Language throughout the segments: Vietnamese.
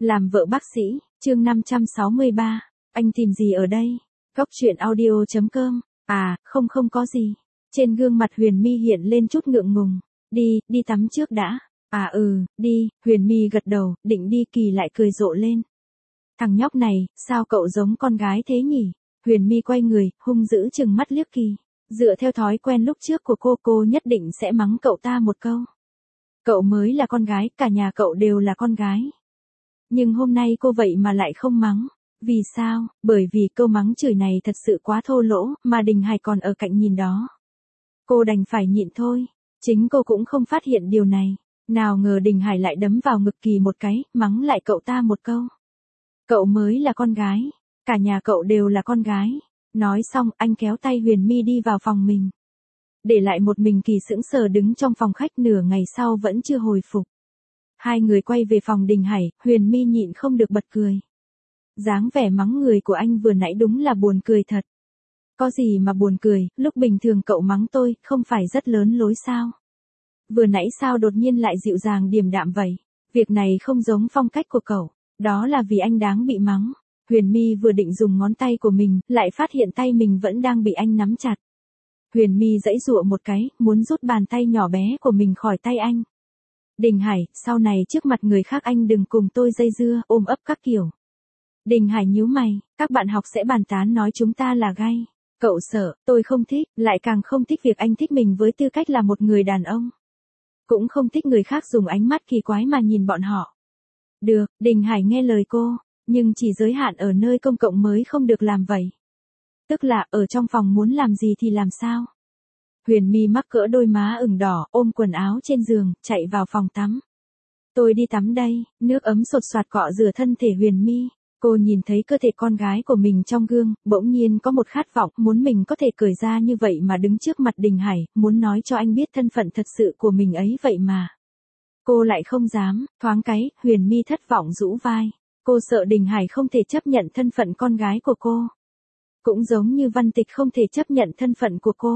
Làm vợ bác sĩ, chương 563. Anh tìm gì ở đây? Góc truyện audio.com. À, không có gì. Trên gương mặt Huyền My hiện lên chút ngượng ngùng. Đi tắm trước đã. À đi, Huyền My gật đầu, định đi Kỳ lại cười rộ lên. Thằng nhóc này, sao cậu giống con gái thế nhỉ? Huyền My quay người, hung dữ chừng mắt liếc Kỳ. Dựa theo thói quen lúc trước của cô nhất định sẽ mắng cậu ta một câu. Cậu mới là con gái, cả nhà cậu đều là con gái. Nhưng hôm nay cô vậy mà lại không mắng. Vì sao? Bởi vì câu mắng chửi này thật sự quá thô lỗ, mà Đình Hải còn ở cạnh nhìn đó. Cô đành phải nhịn thôi. Chính cô cũng không phát hiện điều này. Nào ngờ Đình Hải lại đấm vào ngực Kỳ một cái, mắng lại cậu ta một câu. Cậu mới là con gái. Cả nhà cậu đều là con gái. Nói xong, anh kéo tay Huyền My đi vào phòng mình. Để lại một mình Kỳ sững sờ đứng trong phòng khách nửa ngày sau vẫn chưa hồi phục. Hai người quay về phòng Đình Hải, Huyền My nhịn không được bật cười. Dáng vẻ mắng người của anh vừa nãy đúng là buồn cười thật. Có gì mà buồn cười, lúc bình thường cậu mắng tôi, không phải rất lớn lối sao? Vừa nãy sao đột nhiên lại dịu dàng điềm đạm vậy? Việc này không giống phong cách của cậu, đó là vì anh đáng bị mắng. Huyền My vừa định dùng ngón tay của mình, lại phát hiện tay mình vẫn đang bị anh nắm chặt. Huyền My giãy giụa một cái, muốn rút bàn tay nhỏ bé của mình khỏi tay anh. Đình Hải, sau này trước mặt người khác anh đừng cùng tôi dây dưa, ôm ấp các kiểu. Đình Hải nhíu mày, các bạn học sẽ bàn tán nói chúng ta là gay. Cậu sợ, tôi không thích, lại càng không thích việc anh thích mình với tư cách là một người đàn ông. Cũng không thích người khác dùng ánh mắt kỳ quái mà nhìn bọn họ. Được, Đình Hải nghe lời cô, nhưng chỉ giới hạn ở nơi công cộng mới không được làm vậy. Tức là ở trong phòng muốn làm gì thì làm sao? Huyền My mắc cỡ đôi má ửng đỏ, ôm quần áo trên giường, chạy vào phòng tắm. Tôi đi tắm đây, nước ấm sột soạt cọ rửa thân thể Huyền My. Cô nhìn thấy cơ thể con gái của mình trong gương, bỗng nhiên có một khát vọng muốn mình có thể cởi ra như vậy mà đứng trước mặt Đình Hải, muốn nói cho anh biết thân phận thật sự của mình ấy vậy mà. Cô lại không dám, thoáng cái, Huyền My thất vọng rũ vai. Cô sợ Đình Hải không thể chấp nhận thân phận con gái của cô. Cũng giống như Văn Tịch không thể chấp nhận thân phận của cô.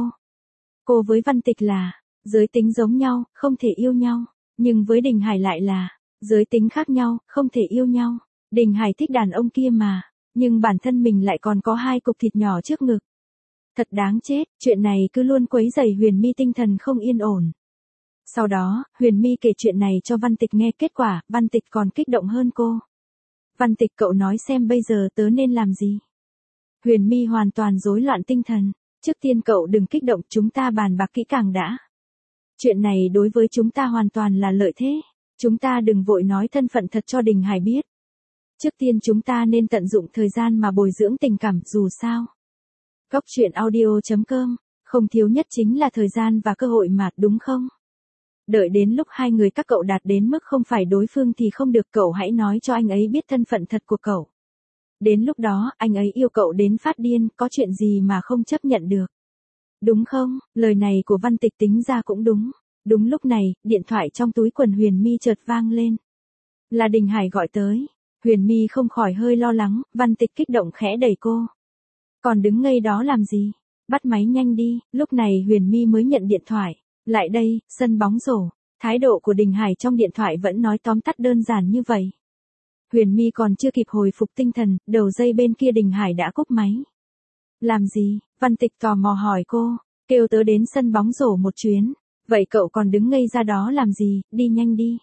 Cô với Văn Tịch là giới tính giống nhau, không thể yêu nhau, nhưng với Đình Hải lại là giới tính khác nhau, không thể yêu nhau. Đình Hải thích đàn ông kia mà, nhưng bản thân mình lại còn có hai cục thịt nhỏ trước ngực. Thật đáng chết, chuyện này cứ luôn quấy rầy Huyền My tinh thần không yên ổn. Sau đó, Huyền My kể chuyện này cho Văn Tịch nghe, kết quả, Văn Tịch còn kích động hơn cô. Văn Tịch, cậu nói xem bây giờ tớ nên làm gì? Huyền My hoàn toàn rối loạn tinh thần. Trước tiên cậu đừng kích động, chúng ta bàn bạc kỹ càng đã. Chuyện này đối với chúng ta hoàn toàn là lợi thế. Chúng ta đừng vội nói thân phận thật cho Đình Hải biết. Trước tiên chúng ta nên tận dụng thời gian mà bồi dưỡng tình cảm, dù sao. Góc truyện audio.com, không thiếu nhất chính là thời gian và cơ hội mà, đúng không? Đợi đến lúc hai người các cậu đạt đến mức không phải đối phương thì không được, cậu hãy nói cho anh ấy biết thân phận thật của cậu. Đến lúc đó, anh ấy yêu cậu đến phát điên, có chuyện gì mà không chấp nhận được. Đúng không? Lời này của Văn Tịch tính ra cũng đúng. Đúng lúc này, điện thoại trong túi quần Huyền My chợt vang lên. Là Đình Hải gọi tới. Huyền My không khỏi hơi lo lắng, Văn Tịch kích động khẽ đẩy cô. Còn đứng ngây đó làm gì? Bắt máy nhanh đi. Lúc này Huyền My mới nhận điện thoại. Lại đây, sân bóng rổ. Thái độ của Đình Hải trong điện thoại vẫn nói tóm tắt đơn giản như vậy. Huyền My còn chưa kịp hồi phục tinh thần, đầu dây bên kia Đình Hải đã cúp máy. Làm gì? Văn Tịch tò mò hỏi cô. Kêu tớ đến sân bóng rổ một chuyến. Vậy cậu còn đứng ngây ra đó làm gì, đi nhanh đi.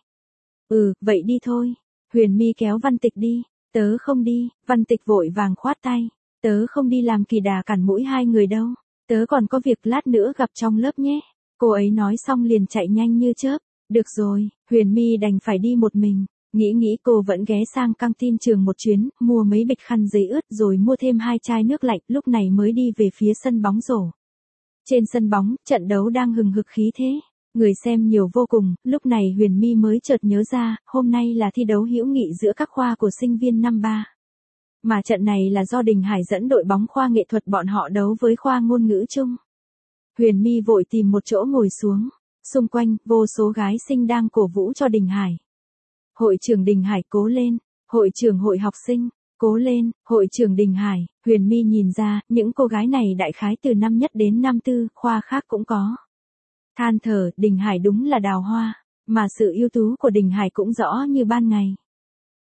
Vậy đi thôi. Huyền My kéo Văn Tịch đi. Tớ không đi, Văn Tịch vội vàng khoát tay. Tớ không đi làm kỳ đà cản mũi hai người đâu. Tớ còn có việc lát nữa gặp trong lớp nhé. Cô ấy nói xong liền chạy nhanh như chớp. Được rồi, Huyền My đành phải đi một mình. Nghĩ cô vẫn ghé sang căng tin trường một chuyến, mua mấy bịch khăn giấy ướt rồi mua thêm 2 chai nước lạnh, lúc này mới đi về phía sân bóng rổ. Trên sân bóng, trận đấu đang hừng hực khí thế. Người xem nhiều vô cùng, lúc này Huyền My mới chợt nhớ ra, hôm nay là thi đấu hữu nghị giữa các khoa của sinh viên năm 3. Mà trận này là do Đình Hải dẫn đội bóng khoa nghệ thuật bọn họ đấu với khoa ngôn ngữ chung. Huyền My vội tìm một chỗ ngồi xuống. Xung quanh, vô số gái xinh đang cổ vũ cho Đình Hải. Hội trưởng Đình Hải cố lên, hội trưởng hội học sinh, cố lên, hội trưởng Đình Hải. Huyền My nhìn ra, những cô gái này đại khái từ năm nhất đến năm tư, khoa khác cũng có. Than thở, Đình Hải đúng là đào hoa, mà sự ưu tú của Đình Hải cũng rõ như ban ngày.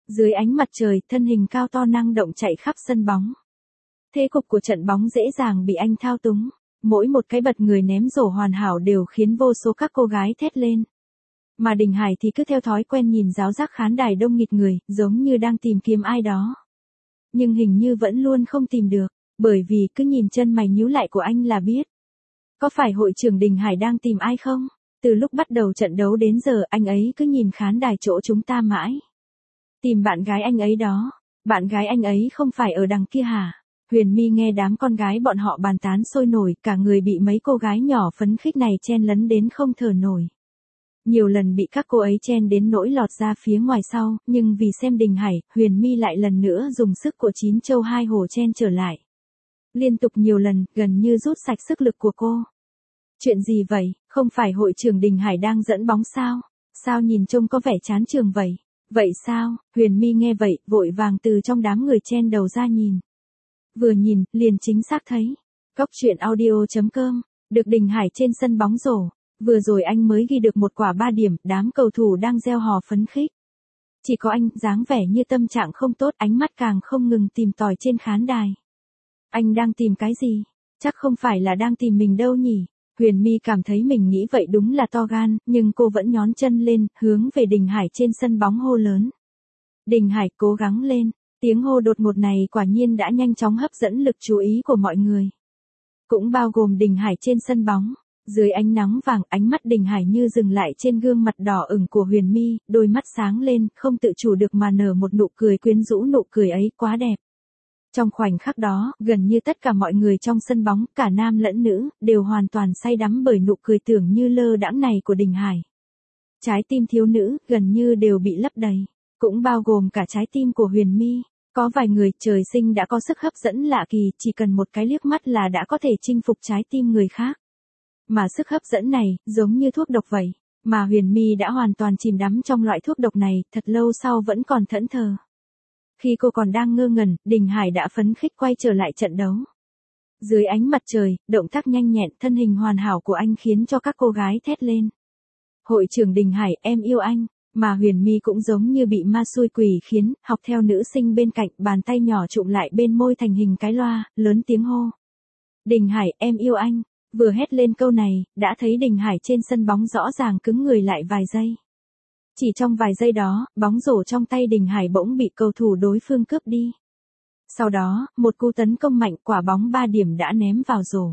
Dưới ánh mặt trời, thân hình cao to năng động chạy khắp sân bóng. Thế cục của trận bóng dễ dàng bị anh thao túng. Mỗi một cái bật người ném rổ hoàn hảo đều khiến vô số các cô gái thét lên. Mà Đình Hải thì cứ theo thói quen nhìn ráo rác khán đài đông nghịt người, giống như đang tìm kiếm ai đó. Nhưng hình như vẫn luôn không tìm được, bởi vì cứ nhìn chân mày nhíu lại của anh là biết. Có phải hội trưởng Đình Hải đang tìm ai không? Từ lúc bắt đầu trận đấu đến giờ anh ấy cứ nhìn khán đài chỗ chúng ta mãi. Tìm bạn gái anh ấy đó. Bạn gái anh ấy không phải ở đằng kia hả? Huyền My nghe đám con gái bọn họ bàn tán sôi nổi, cả người bị mấy cô gái nhỏ phấn khích này chen lấn đến không thở nổi. Nhiều lần bị các cô ấy chen đến nỗi lọt ra phía ngoài sau, nhưng vì xem Đình Hải, Huyền My lại lần nữa dùng sức của 9 châu 2 hổ chen trở lại. Liên tục nhiều lần, gần như rút sạch sức lực của cô. Chuyện gì vậy, không phải hội trưởng Đình Hải đang dẫn bóng sao? Sao nhìn trông có vẻ chán trường vậy? Vậy sao? Huyền My nghe vậy, vội vàng từ trong đám người chen đầu ra nhìn. Vừa nhìn, liền chính xác thấy. Góc truyện audio.com, được Đình Hải trên sân bóng rổ. Vừa rồi anh mới ghi được một quả 3 điểm, đám cầu thủ đang reo hò phấn khích. Chỉ có anh, dáng vẻ như tâm trạng không tốt, ánh mắt càng không ngừng tìm tòi trên khán đài. Anh đang tìm cái gì? Chắc không phải là đang tìm mình đâu nhỉ? Huyền My cảm thấy mình nghĩ vậy đúng là to gan, nhưng cô vẫn nhón chân lên, hướng về Đình Hải trên sân bóng hô lớn. Đình Hải, cố gắng lên. Tiếng hô đột ngột này quả nhiên đã nhanh chóng hấp dẫn lực chú ý của mọi người. Cũng bao gồm Đình Hải trên sân bóng. Dưới ánh nắng vàng, ánh mắt Đình Hải như dừng lại trên gương mặt đỏ ửng của Huyền My, đôi mắt sáng lên, không tự chủ được mà nở một nụ cười quyến rũ, nụ cười ấy quá đẹp. Trong khoảnh khắc đó, gần như tất cả mọi người trong sân bóng, cả nam lẫn nữ, đều hoàn toàn say đắm bởi nụ cười tưởng như lơ đãng này của Đình Hải. Trái tim thiếu nữ, gần như đều bị lấp đầy. Cũng bao gồm cả trái tim của Huyền My. Có vài người trời sinh đã có sức hấp dẫn lạ kỳ, chỉ cần một cái liếc mắt là đã có thể chinh phục trái tim người khác. Mà sức hấp dẫn này, giống như thuốc độc vậy. Mà Huyền My đã hoàn toàn chìm đắm trong loại thuốc độc này, thật lâu sau vẫn còn thẫn thờ. Khi cô còn đang ngơ ngẩn, Đình Hải đã phấn khích quay trở lại trận đấu. Dưới ánh mặt trời, động tác nhanh nhẹn, thân hình hoàn hảo của anh khiến cho các cô gái thét lên. Hội trưởng Đình Hải, em yêu anh. Mà Huyền My cũng giống như bị ma xui quỷ khiến, học theo nữ sinh bên cạnh, bàn tay nhỏ chụm lại bên môi thành hình cái loa, lớn tiếng hô. Đình Hải, em yêu anh. Vừa hét lên câu này, đã thấy Đình Hải trên sân bóng rõ ràng cứng người lại vài giây. Chỉ trong vài giây đó, bóng rổ trong tay Đình Hải bỗng bị cầu thủ đối phương cướp đi. Sau đó, một cú tấn công mạnh, quả bóng 3 điểm đã ném vào rổ.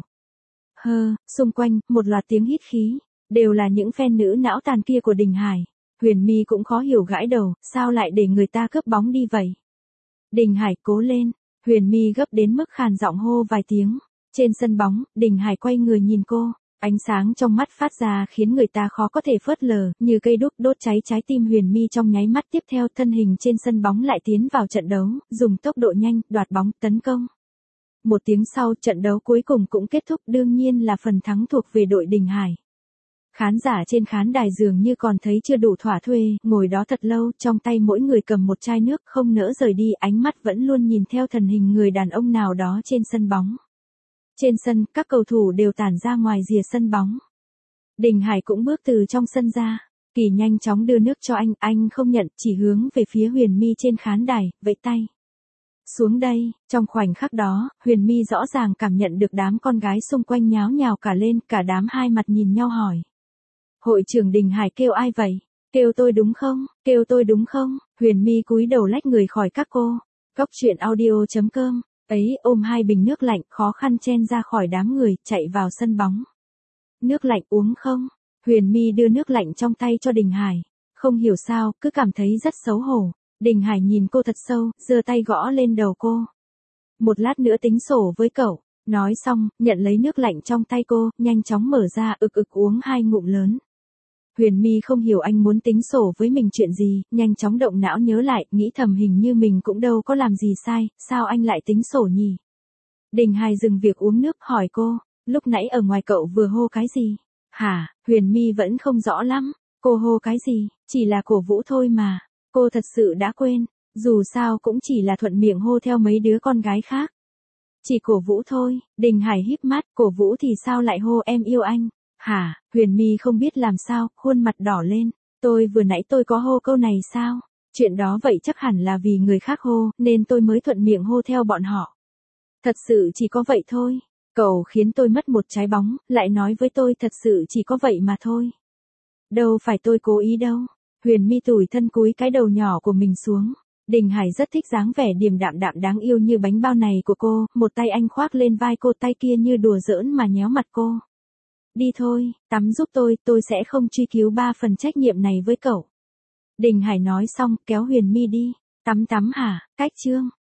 Xung quanh, một loạt tiếng hít khí, đều là những fan nữ não tàn kia của Đình Hải. Huyền My cũng khó hiểu gãi đầu, sao lại để người ta cướp bóng đi vậy? Đình Hải, cố lên. Huyền My gấp đến mức khàn giọng hô vài tiếng. Trên sân bóng, Đình Hải quay người nhìn cô. Ánh sáng trong mắt phát ra khiến người ta khó có thể phớt lờ, như cây đuốc đốt cháy trái tim Huyền My trong nháy mắt. Tiếp theo, thân hình trên sân bóng lại tiến vào trận đấu, dùng tốc độ nhanh, đoạt bóng, tấn công. Một tiếng sau, trận đấu cuối cùng cũng kết thúc, đương nhiên là phần thắng thuộc về đội Đình Hải. Khán giả trên khán đài dường như còn thấy chưa đủ thỏa thuê, ngồi đó thật lâu, trong tay mỗi người cầm một chai nước, không nỡ rời đi, ánh mắt vẫn luôn nhìn theo thân hình người đàn ông nào đó trên sân bóng. Trên sân, các cầu thủ đều tản ra ngoài rìa sân bóng. Đình Hải cũng bước từ trong sân ra. Kỳ nhanh chóng đưa nước cho anh không nhận, chỉ hướng về phía Huyền My trên khán đài, vẫy tay. Xuống đây, trong khoảnh khắc đó, Huyền My rõ ràng cảm nhận được đám con gái xung quanh nháo nhào cả lên, cả đám hai mặt nhìn nhau hỏi. Hội trưởng Đình Hải kêu ai vậy? Kêu tôi đúng không? Kêu tôi đúng không? Huyền My cúi đầu lách người khỏi các cô. Góc truyện audio.com, ấy ôm 2 bình nước lạnh khó khăn chen ra khỏi đám người, chạy vào sân bóng. Nước lạnh uống không? Huyền My đưa nước lạnh trong tay cho Đình Hải. Không hiểu sao, cứ cảm thấy rất xấu hổ. Đình Hải nhìn cô thật sâu, giơ tay gõ lên đầu cô. Một lát nữa tính sổ với cậu. Nói xong, nhận lấy nước lạnh trong tay cô, nhanh chóng mở ra, uống 2 ngụm lớn. Huyền My không hiểu anh muốn tính sổ với mình chuyện gì, nhanh chóng động não nhớ lại, nghĩ thầm hình như mình cũng đâu có làm gì sai, sao anh lại tính sổ nhỉ? Đình Hải dừng việc uống nước, hỏi cô, lúc nãy ở ngoài cậu vừa hô cái gì? Hả? Huyền My vẫn không rõ lắm, cô hô cái gì, chỉ là cổ vũ thôi mà, cô thật sự đã quên, dù sao cũng chỉ là thuận miệng hô theo mấy đứa con gái khác. Chỉ cổ vũ thôi, Đình Hải híp mắt, cổ vũ thì sao lại hô em yêu anh? Hả? Huyền My không biết làm sao, khuôn mặt đỏ lên. Tôi vừa nãy tôi có hô câu này sao? Chuyện đó vậy chắc hẳn là vì người khác hô, nên tôi mới thuận miệng hô theo bọn họ. Thật sự chỉ có vậy thôi. Cậu khiến tôi mất một trái bóng, lại nói với tôi thật sự chỉ có vậy mà thôi. Đâu phải tôi cố ý đâu. Huyền My tủi thân cúi cái đầu nhỏ của mình xuống. Đình Hải rất thích dáng vẻ điềm đạm đạm đáng yêu như bánh bao này của cô, một tay anh khoác lên vai cô, tay kia như đùa giỡn mà nhéo mặt cô. Đi thôi, tắm giúp tôi sẽ không truy cứu 3 phần trách nhiệm này với cậu. Đình Hải nói xong kéo Huyền My đi. Tắm hả, cách chương.